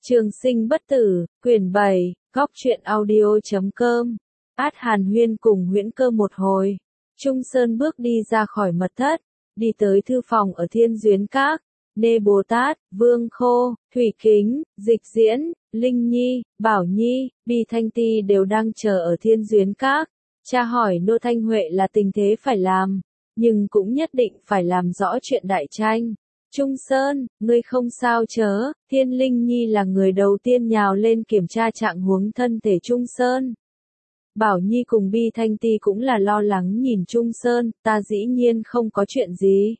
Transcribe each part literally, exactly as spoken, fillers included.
Trường sinh bất tử, quyển bảy, góc truyện audio chấm com. Át Hàn Huyên cùng huyễn cơ một hồi. Trung Sơn bước đi ra khỏi mật thất, đi tới thư phòng ở Thiên Duyến Các. Nê Bồ Tát, Vương Khô, Thủy Kính, Dịch Diễn, Linh Nhi, Bảo Nhi, Bì Thanh Ti đều đang chờ ở Thiên Duyến Các. Cha hỏi Nô Thanh Huệ là tình thế phải làm, nhưng cũng nhất định phải làm rõ chuyện đại tranh. Trung Sơn, ngươi không sao chớ? Thiên Linh Nhi là người đầu tiên nhào lên kiểm tra trạng huống thân thể Trung Sơn. Bảo Nhi cùng Bi Thanh Ti cũng là lo lắng nhìn Trung Sơn, ta dĩ nhiên không có chuyện gì.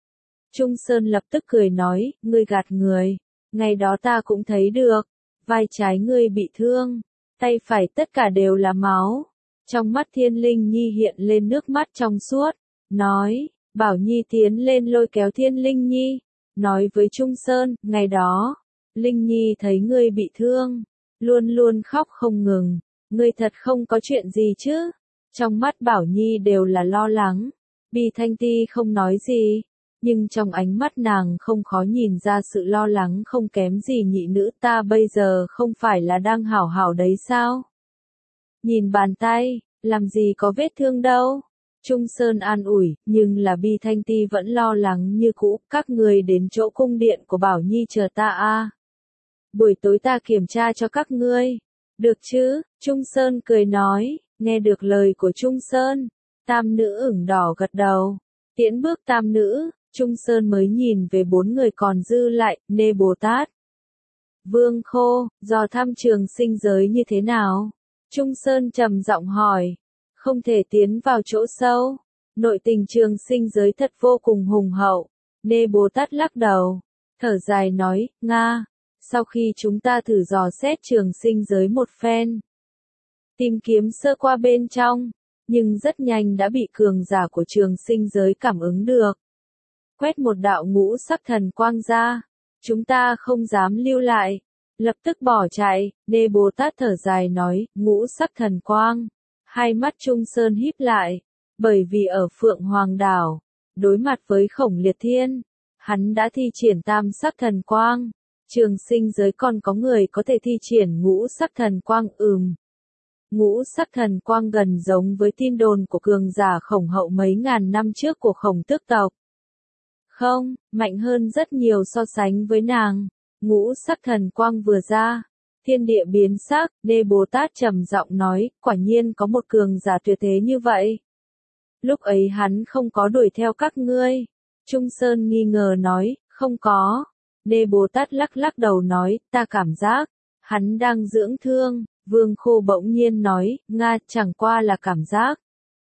Trung Sơn lập tức cười nói, ngươi gạt người, ngày đó ta cũng thấy được, vai trái ngươi bị thương, tay phải tất cả đều là máu. Trong mắt Thiên Linh Nhi hiện lên nước mắt trong suốt, nói, Bảo Nhi tiến lên lôi kéo Thiên Linh Nhi, nói với Trung Sơn, ngày đó, Linh Nhi thấy ngươi bị thương, luôn luôn khóc không ngừng, ngươi thật không có chuyện gì chứ? Trong mắt Bảo Nhi đều là lo lắng, Bì Thanh Ti không nói gì, nhưng trong ánh mắt nàng không khó nhìn ra sự lo lắng không kém gì nhị nữ ta bây giờ không phải là đang hảo hảo đấy sao? Nhìn bàn tay, làm gì có vết thương đâu. Trung Sơn an ủi, nhưng là Bi Thanh Ti vẫn lo lắng như cũ, các người đến chỗ cung điện của Bảo Nhi chờ ta a. Buổi tối ta kiểm tra cho các ngươi. Được chứ? Trung Sơn cười nói, nghe được lời của Trung Sơn, tam nữ ửng đỏ gật đầu. Tiễn bước tam nữ, Trung Sơn mới nhìn về bốn người còn dư lại, Nê Bồ Tát, Vương Khô, dò thăm trường sinh giới như thế nào? Trung Sơn trầm giọng hỏi. Không thể tiến vào chỗ sâu. Nội tình trường sinh giới thật vô cùng hùng hậu. Nê Bồ Tát lắc đầu, thở dài nói, Nga, sau khi chúng ta thử dò xét trường sinh giới một phen, tìm kiếm sơ qua bên trong, nhưng rất nhanh đã bị cường giả của trường sinh giới cảm ứng được. Quét một đạo ngũ sắc thần quang ra, chúng ta không dám lưu lại, lập tức bỏ chạy. Nê Bồ Tát thở dài nói, ngũ sắc thần quang. Hai mắt Trung Sơn híp lại, bởi vì ở Phượng Hoàng Đảo, đối mặt với Khổng Liệt Thiên, hắn đã thi triển tam sắc thần quang, trường sinh giới còn có người có thể thi triển ngũ sắc thần quang ừm. Ngũ sắc thần quang gần giống với tin đồn của cường giả Khổng Hậu mấy ngàn năm trước của Khổng Tước tộc. Không, mạnh hơn rất nhiều so sánh với nàng. Ngũ sắc thần quang vừa ra, thiên địa biến sắc, Nê Bồ Tát trầm giọng nói, quả nhiên có một cường giả tuyệt thế như vậy. Lúc ấy hắn không có đuổi theo các ngươi. Trung Sơn nghi ngờ nói, không có. Nê Bồ Tát lắc lắc đầu nói, ta cảm giác, hắn đang dưỡng thương. Vương Khô bỗng nhiên nói, Nga, chẳng qua là cảm giác.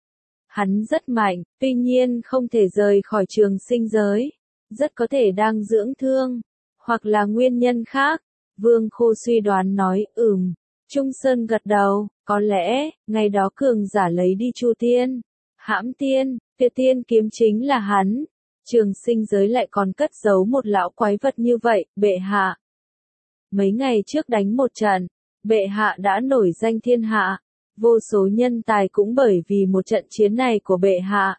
Hắn rất mạnh, tuy nhiên không thể rời khỏi trường sinh giới. Rất có thể đang dưỡng thương, hoặc là nguyên nhân khác. Vương Khô suy đoán nói, ừm. Trung Sơn gật đầu, có lẽ, ngày đó cường giả lấy đi Chu Tiên, Hãm Tiên, Tuyệt Tiên kiếm chính là hắn. Trường sinh giới lại còn cất giấu một lão quái vật như vậy, bệ hạ. Mấy ngày trước đánh một trận, bệ hạ đã nổi danh thiên hạ. Vô số nhân tài cũng bởi vì một trận chiến này của bệ hạ.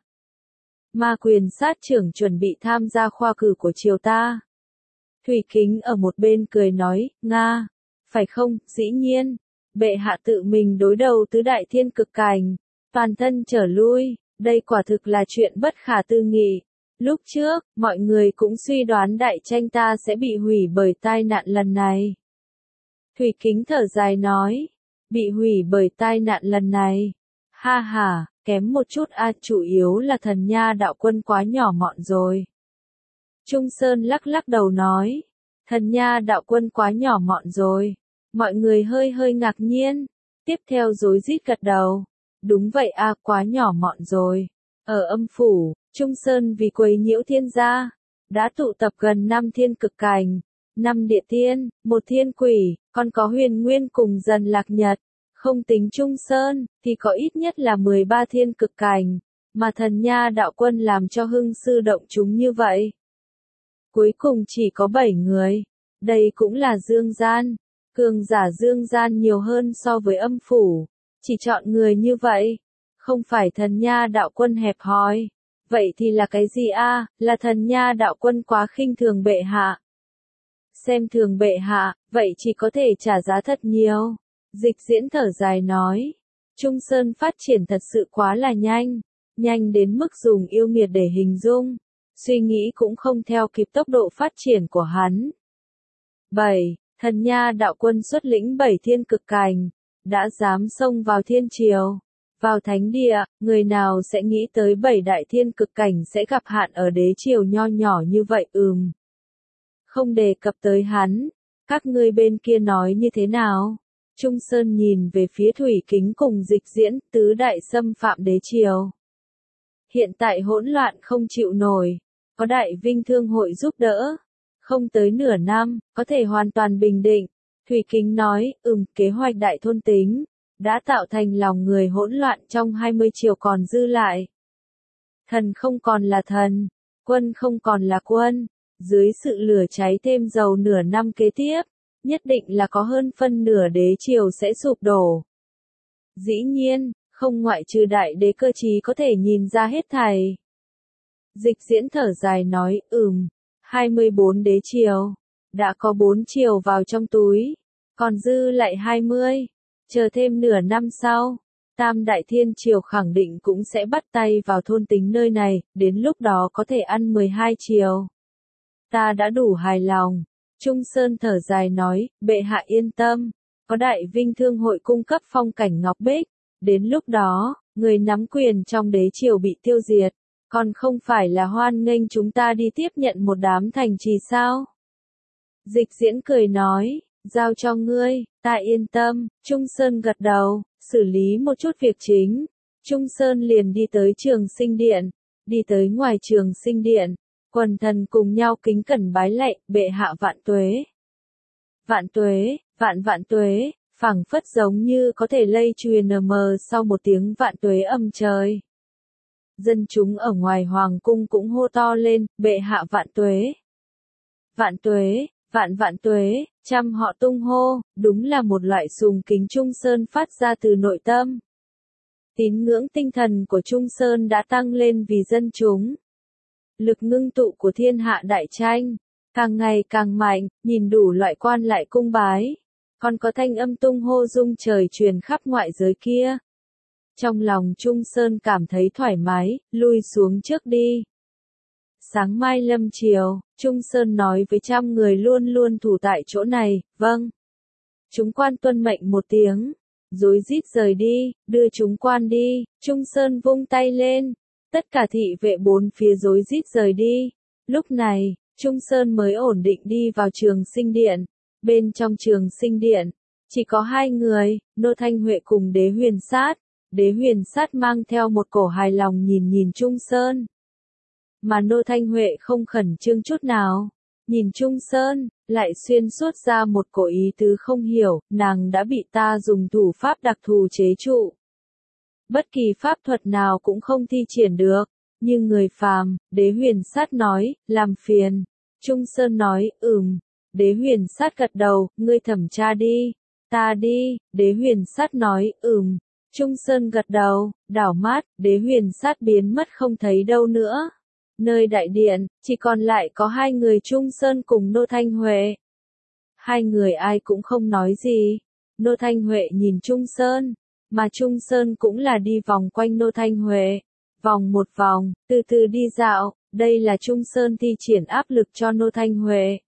Ma Quyền sát trưởng chuẩn bị tham gia khoa cử của triều ta. Thủy Kính ở một bên cười nói, Nga, phải không, dĩ nhiên, bệ hạ tự mình đối đầu tứ đại thiên cực cảnh, toàn thân trở lui, đây quả thực là chuyện bất khả tư nghị. Lúc trước, mọi người cũng suy đoán đại tranh ta sẽ bị hủy bởi tai nạn lần này. Thủy Kính thở dài nói, bị hủy bởi tai nạn lần này, ha ha, kém một chút a, chủ yếu là Thần Nha đạo quân quá nhỏ mọn rồi. Trung Sơn lắc lắc đầu nói, Thần Nha đạo quân quá nhỏ mọn rồi. Mọi người hơi hơi ngạc nhiên, tiếp theo rối rít gật đầu. Đúng vậy a, quá nhỏ mọn rồi. Ở âm phủ, Trung Sơn vì quấy nhiễu thiên gia, đã tụ tập gần năm thiên cực cảnh, năm địa tiên, một thiên quỷ, còn có Huyền Nguyên cùng Dần Lạc Nhật. Không tính Trung Sơn, thì có ít nhất là mười ba thiên cực cảnh, mà Thần Nha đạo quân làm cho hưng sư động chúng như vậy. Cuối cùng chỉ có bảy người. Đây cũng là dương gian. Cường giả dương gian nhiều hơn so với âm phủ. Chỉ chọn người như vậy. Không phải Thần Nha đạo quân hẹp hòi. Vậy thì là cái gì a? À? Là Thần Nha đạo quân quá khinh thường bệ hạ. xem thường bệ hạ, vậy chỉ có thể trả giá thật nhiều. Dịch diễn thở dài nói, Trung Sơn phát triển thật sự quá là nhanh, nhanh đến mức dùng yêu nghiệt để hình dung, suy nghĩ cũng không theo kịp tốc độ phát triển của hắn. bảy. Thần Nha đạo quân xuất lĩnh bảy thiên cực cảnh, đã dám xông vào thiên triều, vào thánh địa, người nào sẽ nghĩ tới bảy đại thiên cực cảnh sẽ gặp hạn ở đế triều nho nhỏ như vậy ừm. Không đề cập tới hắn, các ngươi bên kia nói như thế nào? Trung Sơn nhìn về phía Thủy Kính cùng Dịch Diễn, tứ đại xâm phạm đế triều. Hiện tại hỗn loạn không chịu nổi, có Đại Vinh Thương hội giúp đỡ. Không tới nửa năm, có thể hoàn toàn bình định. Thủy Kính nói, ừm, kế hoạch đại thôn tính, đã tạo thành lòng người hỗn loạn trong hai mươi triều còn dư lại. Thần không còn là thần, quân không còn là quân, dưới sự lửa cháy thêm dầu nửa năm kế tiếp, nhất định là có hơn phân nửa đế triều sẽ sụp đổ. Dĩ nhiên, không ngoại trừ đại đế cơ chí có thể nhìn ra hết thảy. Dịch diễn thở dài nói, ừm, hai mươi bốn đế triều, đã có bốn triều vào trong túi, còn dư lại hai mươi, chờ thêm nửa năm sau, Tam Đại Thiên Triều khẳng định cũng sẽ bắt tay vào thôn tính nơi này, đến lúc đó có thể ăn mười hai triều. Ta đã đủ hài lòng. Trung Sơn thở dài nói, bệ hạ yên tâm, có Đại Vinh Thương hội cung cấp phong cảnh ngọc bích, đến lúc đó, người nắm quyền trong đế triều bị tiêu diệt, còn không phải là hoan nghênh chúng ta đi tiếp nhận một đám thành trì sao? Dịch diễn cười nói, giao cho ngươi, ta yên tâm. Trung Sơn gật đầu, xử lý một chút việc chính. Trung Sơn liền đi tới Trường Sinh Điện, đi tới ngoài Trường Sinh Điện. Quần thần cùng nhau kính cẩn bái lạy, bệ hạ vạn tuế. Vạn tuế, vạn vạn tuế, phảng phất giống như có thể lây truyền mờ sau một tiếng vạn tuế âm trời. Dân chúng ở ngoài hoàng cung cũng hô to lên, bệ hạ vạn tuế. Vạn tuế, vạn vạn tuế, trăm họ tung hô, đúng là một loại sùng kính Trung Sơn phát ra từ nội tâm. Tín ngưỡng tinh thần của Trung Sơn đã tăng lên vì dân chúng. Lực ngưng tụ của thiên hạ đại tranh, càng ngày càng mạnh, nhìn đủ loại quan lại cung bái, còn có thanh âm tung hô rung trời truyền khắp ngoại giới kia. Trong lòng Trung Sơn cảm thấy thoải mái, lui xuống trước đi. Sáng mai lâm chiều, Trung Sơn nói với trăm người luôn luôn thủ tại chỗ này, vâng. Chúng quan tuân mệnh một tiếng, rối rít rời đi, đưa chúng quan đi, Trung Sơn vung tay lên. Tất cả thị vệ bốn phía rối rít rời đi. Lúc này, Trung Sơn mới ổn định đi vào Trường Sinh Điện. Bên trong Trường Sinh Điện, chỉ có hai người, Nô Thanh Huệ cùng Đế Huyền Sát. Đế Huyền Sát mang theo một cổ hài lòng nhìn nhìn Trung Sơn. Mà Nô Thanh Huệ không khẩn trương chút nào. Nhìn Trung Sơn, lại xuyên suốt ra một cổ ý tứ không hiểu, nàng đã bị ta dùng thủ pháp đặc thù chế trụ. Bất kỳ pháp thuật nào cũng không thi triển được, nhưng người phàm, Đế Huyền Sát nói, làm phiền. Trung Sơn nói, ừm, Đế Huyền Sát gật đầu, ngươi thẩm tra đi, ta đi, Đế Huyền Sát nói, ừm, Trung Sơn gật đầu, đảo mắt, Đế Huyền Sát biến mất không thấy đâu nữa. Nơi đại điện, chỉ còn lại có hai người Trung Sơn cùng Nô Thanh Huệ. Hai người ai cũng không nói gì, Nô Thanh Huệ nhìn Trung Sơn. Mà Trung Sơn cũng là đi vòng quanh Nô Thanh Huệ. Vòng một vòng, từ từ đi dạo, đây là Trung Sơn thi triển áp lực cho Nô Thanh Huệ.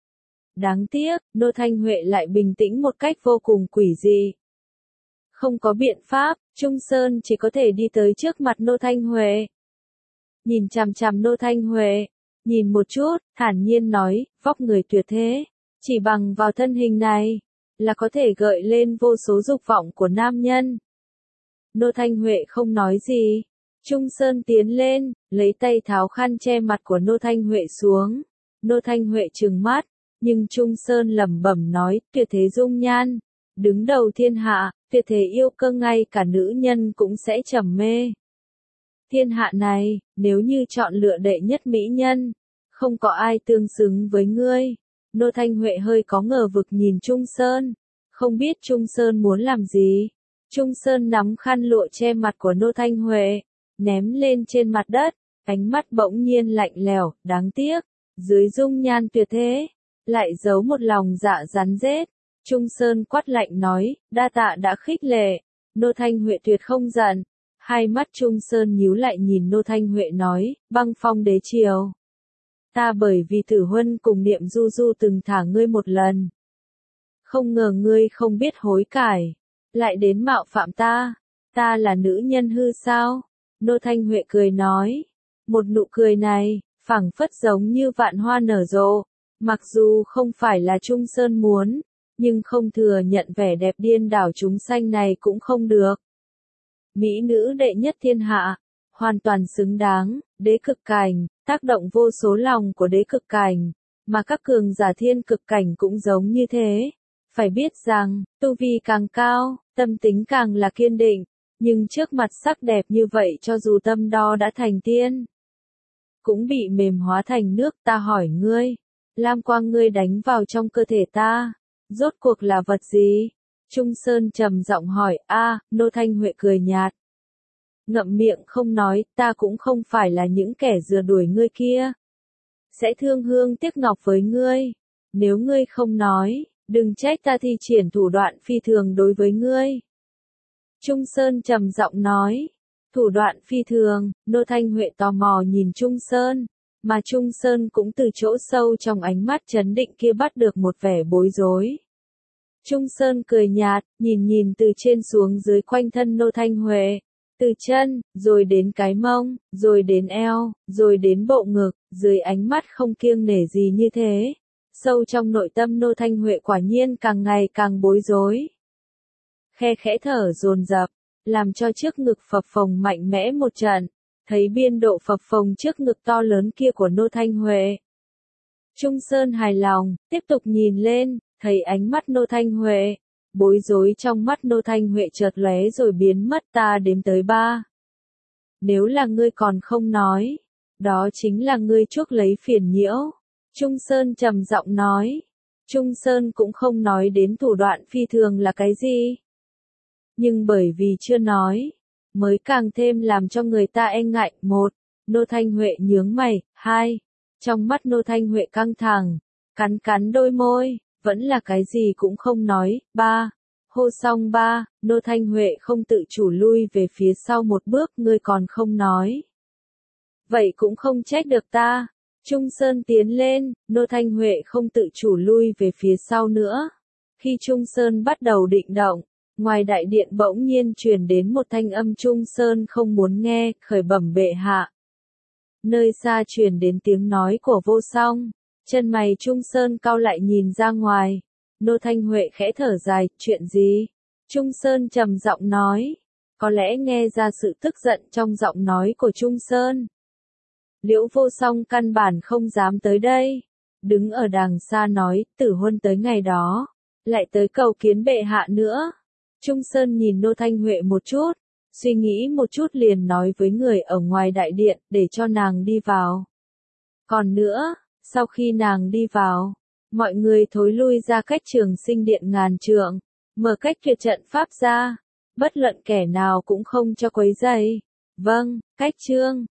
Đáng tiếc, Nô Thanh Huệ lại bình tĩnh một cách vô cùng quỷ dị. Không có biện pháp, Trung Sơn chỉ có thể đi tới trước mặt Nô Thanh Huệ. Nhìn chằm chằm Nô Thanh Huệ, nhìn một chút, thản nhiên nói, vóc người tuyệt thế, chỉ bằng vào thân hình này, là có thể gợi lên vô số dục vọng của nam nhân. Nô Thanh Huệ không nói gì. Trung Sơn tiến lên, lấy tay tháo khăn che mặt của Nô Thanh Huệ xuống. Nô Thanh Huệ trừng mắt, nhưng Trung Sơn lẩm bẩm nói, tuyệt thế dung nhan, đứng đầu thiên hạ, tuyệt thế yêu cơ ngay cả nữ nhân cũng sẽ trầm mê. Thiên hạ này, nếu như chọn lựa đệ nhất mỹ nhân, không có ai tương xứng với ngươi. Nô Thanh Huệ hơi có ngờ vực nhìn Trung Sơn, không biết Trung Sơn muốn làm gì. Trung Sơn nắm khăn lụa che mặt của Nô Thanh Huệ, ném lên trên mặt đất, ánh mắt bỗng nhiên lạnh lẽo, đáng tiếc, dưới dung nhan tuyệt thế, lại giấu một lòng dạ rắn rết. Trung Sơn quát lạnh nói, đa tạ đã khích lệ. Nô Thanh Huệ tuyệt không giận. Hai mắt Trung Sơn nhíu lại nhìn Nô Thanh Huệ nói, băng phong đế triều. Ta bởi vì Tử Huân cùng Niệm Du Du từng thả ngươi một lần. Không ngờ ngươi không biết hối cải, lại đến mạo phạm ta. Ta là nữ nhân hư sao? Nô Thanh Huệ cười nói. Một nụ cười này, phảng phất giống như vạn hoa nở rộ. Mặc dù không phải là Trung Sơn muốn, nhưng không thừa nhận vẻ đẹp điên đảo chúng sanh này cũng không được. Mỹ nữ đệ nhất thiên hạ, hoàn toàn xứng đáng, đế cực cảnh, tác động vô số lòng của đế cực cảnh, mà các cường giả thiên cực cảnh cũng giống như thế. Phải biết rằng, tu vi càng cao, tâm tính càng là kiên định, nhưng trước mặt sắc đẹp như vậy cho dù tâm đo đã thành tiên, cũng bị mềm hóa thành nước. Ta hỏi ngươi, lam quang ngươi đánh vào trong cơ thể ta, rốt cuộc là vật gì? Trung Sơn trầm giọng hỏi. A, Nô Thanh Huệ cười nhạt, ngậm miệng không nói. Ta cũng không phải là những kẻ rượa đuổi ngươi kia, sẽ thương hương tiếc ngọc với ngươi. Nếu ngươi không nói, đừng trách ta thi triển thủ đoạn phi thường đối với ngươi. Trung Sơn trầm giọng nói. Thủ đoạn phi thường. Nô Thanh Huệ tò mò nhìn Trung Sơn, mà Trung Sơn cũng từ chỗ sâu trong ánh mắt trấn định kia bắt được một vẻ bối rối. Trung Sơn cười nhạt, nhìn nhìn từ trên xuống dưới quanh thân Nô Thanh Huệ, từ chân, rồi đến cái mông, rồi đến eo, rồi đến bộ ngực, dưới ánh mắt không kiêng nể gì như thế. Sâu trong nội tâm Nô Thanh Huệ quả nhiên càng ngày càng bối rối. Khe khẽ thở dồn dập, làm cho trước ngực phập phồng mạnh mẽ một trận, thấy biên độ phập phồng trước ngực to lớn kia của Nô Thanh Huệ. Trung Sơn hài lòng, tiếp tục nhìn lên, thấy ánh mắt Nô Thanh Huệ, bối rối trong mắt Nô Thanh Huệ chợt lóe rồi biến mất. Ta đếm tới ba. Nếu là ngươi còn không nói, đó chính là ngươi chuốc lấy phiền nhiễu. Trung Sơn trầm giọng nói. Trung Sơn cũng không nói đến thủ đoạn phi thường là cái gì. Nhưng bởi vì chưa nói, mới càng thêm làm cho người ta e ngại. Một, Nô Thanh Huệ nhướng mày. Hai, trong mắt Nô Thanh Huệ căng thẳng, cắn cắn đôi môi, vẫn là cái gì cũng không nói. Ba, hô xong ba, Nô Thanh Huệ không tự chủ lui về phía sau một bước. Ngươi còn không nói, vậy cũng không trách được ta. Trung Sơn tiến lên, Nô Thanh Huệ không tự chủ lui về phía sau nữa. Khi Trung Sơn bắt đầu định động, ngoài đại điện bỗng nhiên truyền đến một thanh âm Trung Sơn không muốn nghe. Khởi bẩm bệ hạ. Nơi xa truyền đến tiếng nói của Vô Song. Chân mày Trung Sơn cau lại nhìn ra ngoài. Nô Thanh Huệ khẽ thở dài. Chuyện gì? Trung Sơn trầm giọng nói. Có lẽ nghe ra sự tức giận trong giọng nói của Trung Sơn. Liễu Vô Song căn bản không dám tới đây. Đứng ở đằng xa nói, Tử Huân tới ngày đó, lại tới cầu kiến bệ hạ nữa. Trung Sơn nhìn Nô Thanh Huệ một chút, suy nghĩ một chút liền nói với người ở ngoài đại điện, để cho nàng đi vào. Còn nữa, sau khi nàng đi vào, mọi người thối lui ra cách Trường Sinh điện ngàn trượng, mở cách tuyệt trận pháp ra, bất luận kẻ nào cũng không cho quấy rầy. Vâng, cách trương.